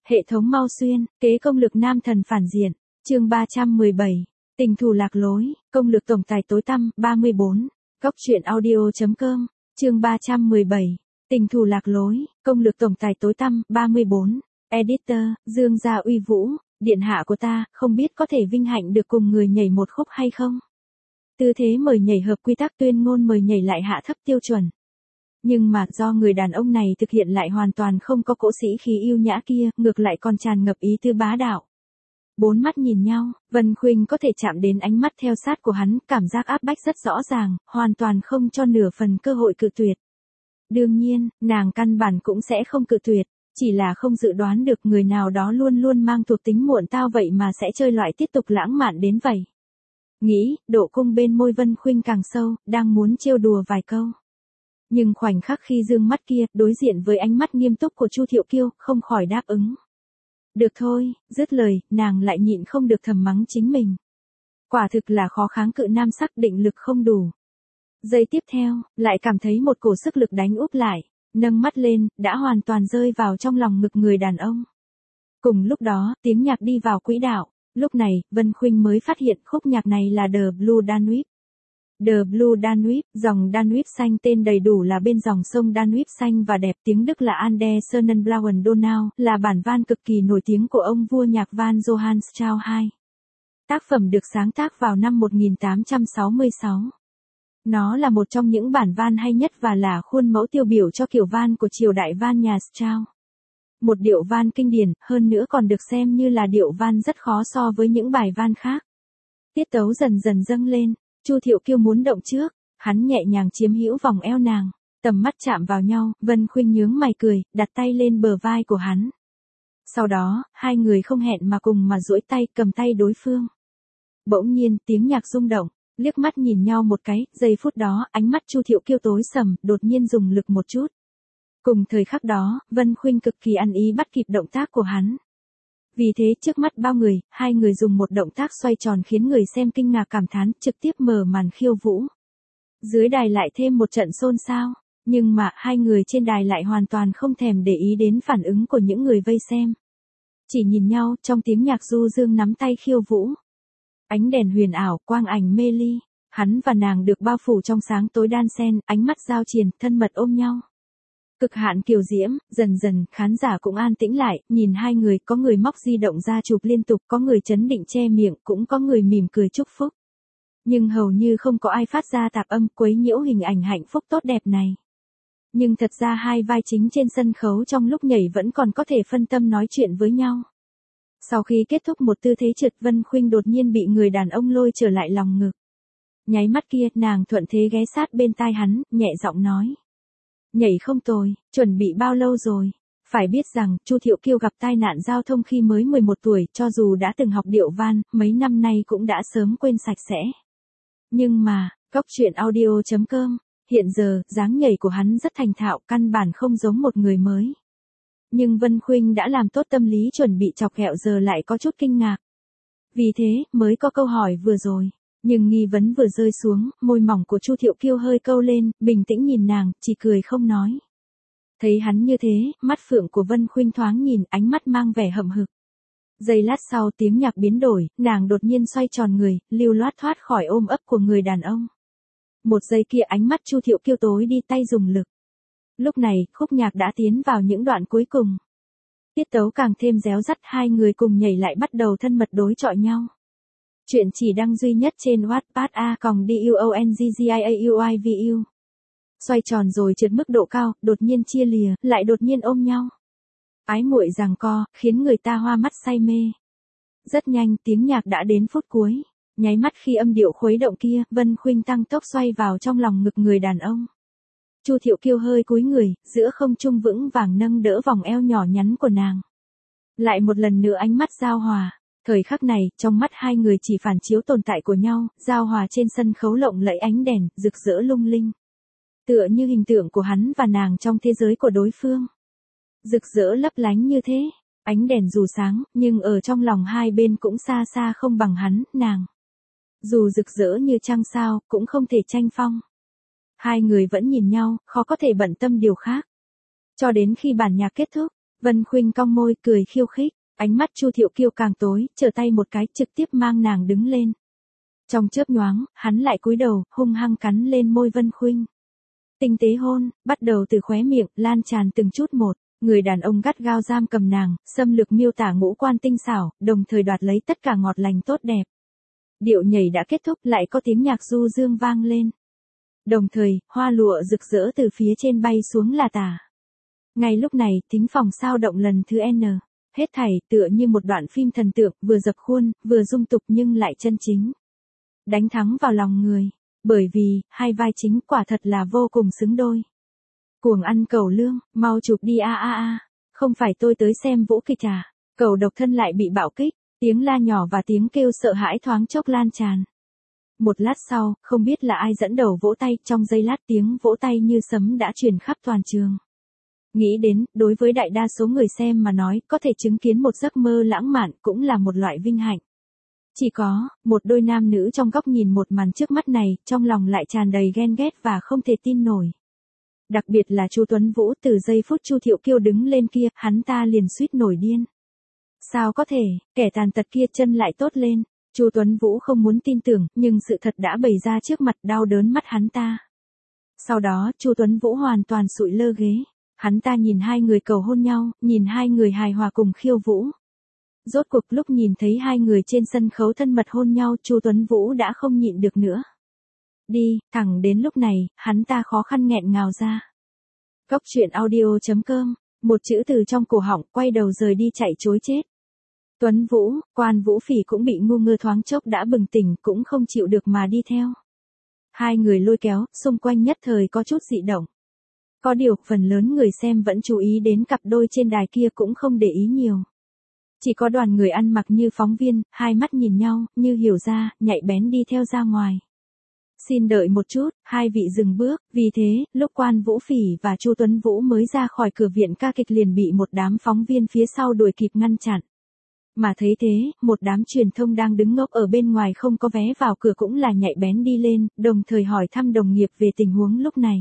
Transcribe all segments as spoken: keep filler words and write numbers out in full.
Hệ thống mau xuyên, kế công lực nam thần phản diện, chương ba trăm mười bảy, tình thù lạc lối, công lực tổng tài tối tăm, ba mươi bốn, góc truyện audio.com, chương ba trăm mười bảy, tình thù lạc lối, công lực tổng tài tối tăm, ba mươi bốn, editor, Dương gia uy vũ, điện hạ của ta, không biết có thể vinh hạnh được cùng người nhảy một khúc hay không? Tư thế mời nhảy hợp quy tắc tuyên ngôn mời nhảy lại hạ thấp tiêu chuẩn. Nhưng mà do người đàn ông này thực hiện lại hoàn toàn không có cỗ sĩ khí yêu nhã kia, ngược lại còn tràn ngập ý tư bá đạo. Bốn mắt nhìn nhau, Vân Khuynh có thể chạm đến ánh mắt theo sát của hắn, cảm giác áp bách rất rõ ràng, hoàn toàn không cho nửa phần cơ hội cự tuyệt. Đương nhiên, nàng căn bản cũng sẽ không cự tuyệt, chỉ là không dự đoán được người nào đó luôn luôn mang thuộc tính muộn tao vậy mà sẽ chơi loại tiếp tục lãng mạn đến vậy. Nghĩ, độ cung bên môi Vân Khuynh càng sâu, đang muốn trêu đùa vài câu. Nhưng khoảnh khắc khi dương mắt kia, đối diện với ánh mắt nghiêm túc của Chu Thiệu Kiêu, không khỏi đáp ứng. Được thôi, dứt lời, nàng lại nhịn không được thầm mắng chính mình. Quả thực là khó kháng cự nam sắc định lực không đủ. Giây tiếp theo, lại cảm thấy một cổ sức lực đánh úp lại, nâng mắt lên, đã hoàn toàn rơi vào trong lòng ngực người đàn ông. Cùng lúc đó, tiếng nhạc đi vào quỹ đạo, lúc này, Vân Khuynh mới phát hiện khúc nhạc này là The Blue Danube. The Blue Danube, dòng Danube xanh tên đầy đủ là bên dòng sông Danube xanh và đẹp, tiếng Đức là An der Sonnenblauen Donau, là bản van cực kỳ nổi tiếng của ông vua nhạc van Johann Strauss đệ nhị. Tác phẩm được sáng tác vào năm một nghìn tám trăm sáu mươi sáu. Nó là một trong những bản van hay nhất và là khuôn mẫu tiêu biểu cho kiểu van của triều đại van nhà Strauss. Một điệu van kinh điển, hơn nữa còn được xem như là điệu van rất khó so với những bài van khác. Tiết tấu dần dần dâng lên. Chu Thiệu Kiêu muốn động trước, hắn nhẹ nhàng chiếm hữu vòng eo nàng, tầm mắt chạm vào nhau, Vân Khuynh nhướng mày cười, đặt tay lên bờ vai của hắn. Sau đó, hai người không hẹn mà cùng mà duỗi tay cầm tay đối phương. Bỗng nhiên, tiếng nhạc rung động, liếc mắt nhìn nhau một cái, giây phút đó, ánh mắt Chu Thiệu Kiêu tối sầm, đột nhiên dùng lực một chút. Cùng thời khắc đó, Vân Khuynh cực kỳ ăn ý bắt kịp động tác của hắn. Vì thế trước mắt bao người, hai người dùng một động tác xoay tròn khiến người xem kinh ngạc cảm thán, trực tiếp mở màn khiêu vũ. Dưới đài lại thêm một trận xôn xao, nhưng mà hai người trên đài lại hoàn toàn không thèm để ý đến phản ứng của những người vây xem. Chỉ nhìn nhau, trong tiếng nhạc du dương nắm tay khiêu vũ. Ánh đèn huyền ảo, quang ảnh mê ly, hắn và nàng được bao phủ trong sáng tối đan xen, ánh mắt giao triền, thân mật ôm nhau. Cực hạn kiều diễm, dần dần, khán giả cũng an tĩnh lại, nhìn hai người, có người móc di động ra chụp liên tục, có người chấn định che miệng, cũng có người mỉm cười chúc phúc. Nhưng hầu như không có ai phát ra tạp âm quấy nhiễu hình ảnh hạnh phúc tốt đẹp này. Nhưng thật ra hai vai chính trên sân khấu trong lúc nhảy vẫn còn có thể phân tâm nói chuyện với nhau. Sau khi kết thúc một tư thế trượt, Vân Khuynh đột nhiên bị người đàn ông lôi trở lại lòng ngực. Nháy mắt kia, nàng thuận thế ghé sát bên tai hắn, nhẹ giọng nói. Nhảy không tồi, chuẩn bị bao lâu rồi? Phải biết rằng, Chu Thiệu Kiêu gặp tai nạn giao thông khi mới mười một tuổi, cho dù đã từng học điệu van, mấy năm nay cũng đã sớm quên sạch sẽ. Nhưng mà, góc truyện audio.com, hiện giờ, dáng nhảy của hắn rất thành thạo, căn bản không giống một người mới. Nhưng Vân Khuynh đã làm tốt tâm lý chuẩn bị chọc ghẹo giờ lại có chút kinh ngạc. Vì thế, mới có câu hỏi vừa rồi. Nhưng nghi vấn vừa rơi xuống, môi mỏng của Chu Thiệu Kiêu hơi câu lên, bình tĩnh nhìn nàng, chỉ cười không nói. Thấy hắn như thế, mắt phượng của Vân Khuynh thoáng nhìn, ánh mắt mang vẻ hậm hực. Giây lát sau tiếng nhạc biến đổi, nàng đột nhiên xoay tròn người, lưu loát thoát khỏi ôm ấp của người đàn ông. Một giây kia ánh mắt Chu Thiệu Kiêu tối đi, tay dùng lực. Lúc này, khúc nhạc đã tiến vào những đoạn cuối cùng. Tiết tấu càng thêm réo rắt, hai người cùng nhảy lại bắt đầu thân mật đối chọi nhau. Chuyện chỉ đăng duy nhất trên Wattpad a còng duonggiaauivu. Xoay tròn rồi trượt mức độ cao, đột nhiên chia lìa, lại đột nhiên ôm nhau. Ái muội giằng co, khiến người ta hoa mắt say mê. Rất nhanh, tiếng nhạc đã đến phút cuối. Nháy mắt khi âm điệu khuấy động kia, Vân Khuynh tăng tốc xoay vào trong lòng ngực người đàn ông. Chu Thiệu Kiêu hơi cúi người, giữa không trung vững vàng nâng đỡ vòng eo nhỏ nhắn của nàng. Lại một lần nữa ánh mắt giao hòa. Thời khắc này, trong mắt hai người chỉ phản chiếu tồn tại của nhau, giao hòa trên sân khấu lộng lẫy ánh đèn, rực rỡ lung linh. Tựa như hình tượng của hắn và nàng trong thế giới của đối phương. Rực rỡ lấp lánh như thế, ánh đèn dù sáng, nhưng ở trong lòng hai bên cũng xa xa không bằng hắn, nàng. Dù rực rỡ như trăng sao, cũng không thể tranh phong. Hai người vẫn nhìn nhau, khó có thể bận tâm điều khác. Cho đến khi bản nhạc kết thúc, Vân Khuynh cong môi cười khiêu khích, ánh mắt Chu Thiệu Kiêu càng tối, trở tay một cái trực tiếp mang nàng đứng lên. Trong chớp nhoáng, hắn lại cúi đầu, hung hăng cắn lên môi Vân Khuynh. Tinh tế hôn, bắt đầu từ khóe miệng, lan tràn từng chút một, người đàn ông gắt gao giam cầm nàng, xâm lược miêu tả ngũ quan tinh xảo, đồng thời đoạt lấy tất cả ngọt lành tốt đẹp. Điệu nhảy đã kết thúc, lại có tiếng nhạc du dương vang lên. Đồng thời, hoa lụa rực rỡ từ phía trên bay xuống là tả. Ngay lúc này, thính phòng sao động lần thứ N. Hết thảy tựa như một đoạn phim thần tượng, vừa dập khuôn, vừa dung tục nhưng lại chân chính. Đánh thắng vào lòng người. Bởi vì, hai vai chính quả thật là vô cùng xứng đôi. Cuồng ăn cẩu lương, mau chụp đi a a a. Không phải tôi tới xem vũ kịch à. Cẩu độc thân lại bị bạo kích. Tiếng la nhỏ và tiếng kêu sợ hãi thoáng chốc lan tràn. Một lát sau, không biết là ai dẫn đầu vỗ tay, trong giây lát tiếng vỗ tay như sấm đã truyền khắp toàn trường. Nghĩ đến, đối với đại đa số người xem mà nói, có thể chứng kiến một giấc mơ lãng mạn cũng là một loại vinh hạnh. Chỉ có, một đôi nam nữ trong góc nhìn một màn trước mắt này, trong lòng lại tràn đầy ghen ghét và không thể tin nổi. Đặc biệt là Chu Tuấn Vũ, từ giây phút Chu Thiệu Kiêu đứng lên kia, hắn ta liền suýt nổi điên. Sao có thể, kẻ tàn tật kia chân lại tốt lên. Chu Tuấn Vũ không muốn tin tưởng, nhưng sự thật đã bày ra trước mặt, đau đớn mắt hắn ta. Sau đó, Chu Tuấn Vũ hoàn toàn sụi lơ ghế. Hắn ta nhìn hai người cầu hôn nhau, nhìn hai người hài hòa cùng khiêu vũ. Rốt cuộc lúc nhìn thấy hai người trên sân khấu thân mật hôn nhau, Chu Tuấn Vũ đã không nhịn được nữa. Đi, thẳng đến lúc này, hắn ta khó khăn nghẹn ngào ra. Góc truyện audio chấm com, một chữ từ trong cổ họng, quay đầu rời đi chạy trối chết. Tuấn Vũ, Quan Vũ Phỉ cũng bị ngu ngơ thoáng chốc đã bừng tỉnh, cũng không chịu được mà đi theo. Hai người lôi kéo, xung quanh nhất thời có chút dị động. Có điều, phần lớn người xem vẫn chú ý đến cặp đôi trên đài kia cũng không để ý nhiều. Chỉ có đoàn người ăn mặc như phóng viên, hai mắt nhìn nhau, như hiểu ra, nhạy bén đi theo ra ngoài. Xin đợi một chút, hai vị dừng bước, vì thế, lúc Quan Vũ Phỉ và Chu Tuấn Vũ mới ra khỏi cửa viện ca kịch liền bị một đám phóng viên phía sau đuổi kịp ngăn chặn. Mà thấy thế, một đám truyền thông đang đứng ngốc ở bên ngoài không có vé vào cửa cũng là nhạy bén đi lên, đồng thời hỏi thăm đồng nghiệp về tình huống lúc này.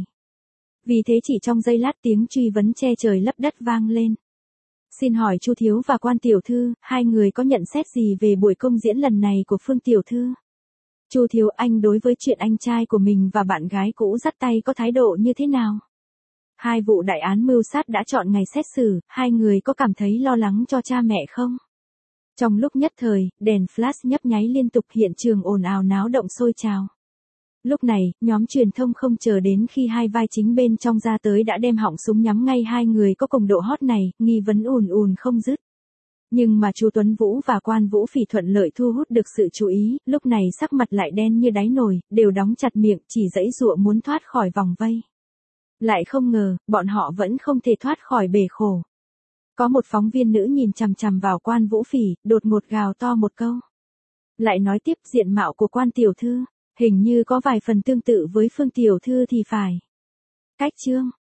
Vì thế chỉ trong giây lát tiếng truy vấn che trời lấp đất vang lên. Xin hỏi Chu thiếu và Quan tiểu thư, hai người có nhận xét gì về buổi công diễn lần này của Phương tiểu thư? Chu thiếu, anh đối với chuyện anh trai của mình và bạn gái cũ dắt tay có thái độ như thế nào? Hai vụ đại án mưu sát đã chọn ngày xét xử, hai người có cảm thấy lo lắng cho cha mẹ không? Trong lúc nhất thời, đèn flash nhấp nháy liên tục, hiện trường ồn ào náo động sôi trào. Lúc này, nhóm truyền thông không chờ đến khi hai vai chính bên trong ra tới đã đem họng súng nhắm ngay hai người có cùng độ hot này, nghi vấn ùn ùn không dứt. Nhưng mà Chu Tuấn Vũ và Quan Vũ Phỉ thuận lợi thu hút được sự chú ý, lúc này sắc mặt lại đen như đáy nồi, đều đóng chặt miệng, chỉ giãy giụa muốn thoát khỏi vòng vây. Lại không ngờ, bọn họ vẫn không thể thoát khỏi bể khổ. Có một phóng viên nữ nhìn chằm chằm vào Quan Vũ Phỉ, đột ngột gào to một câu. Lại nói tiếp, diện mạo của Quan tiểu thư, hình như có vài phần tương tự với Phương tiểu thư thì phải. Cách chương,